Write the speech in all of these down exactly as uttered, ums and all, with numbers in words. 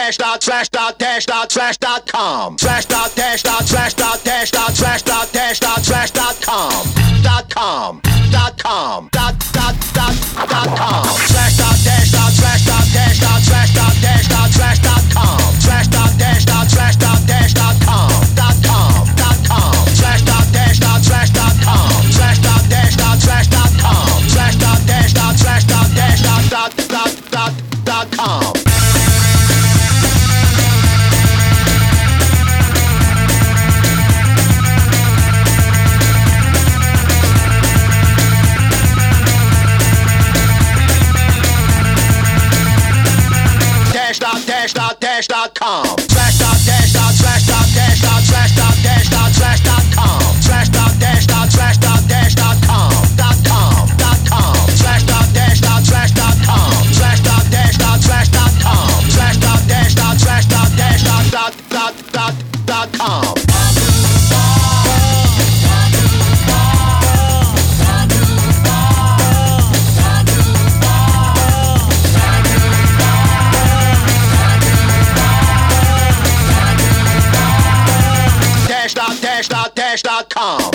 dash dot slash dot dash dot slash dot com slash dot dash dot slash dot dash dot slash dot dash dot slash dot com dot com dot com dot dot dot dot com slash dot dash dot slash dot dash dot slash dot dash dot slash dot com slash dot dash dot slash dot dash dot com dot com dot com slash dot dash dot slash dot com slash dot dash dot slash dot com slash dot dash dot slash dot dash dot dot dot dot dot com. Dash dot dash dot dash dot com slash dot dash dot slash dot dash dot slash dot dash dot slash dot com slash dot dash dot slash dot dash dot com dot com dot com slash dot dash dot slash dot com slash dot dash dot slash dot com slash dot dash dot slash dot dash dot dot dot dot dot com. Dash dot dash dot dash dot com.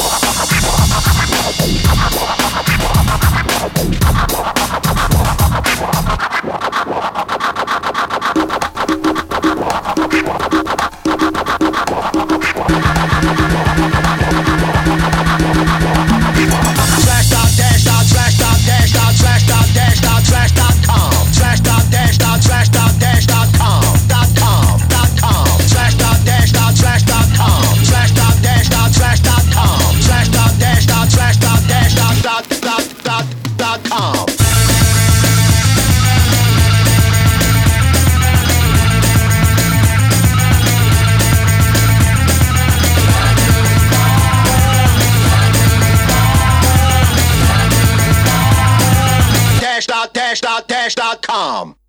Slash dot dash dot slash dot dash dot slash dot dash dot slash dot com slash dot dash dot slash dot dash dot com dot com dot com slash dot dash dot slash dot com slash dot dash dot slash dot com slash dot dash dot slash dot dash dot dot dot dot dot com. Dash dot dash dot dash dot com.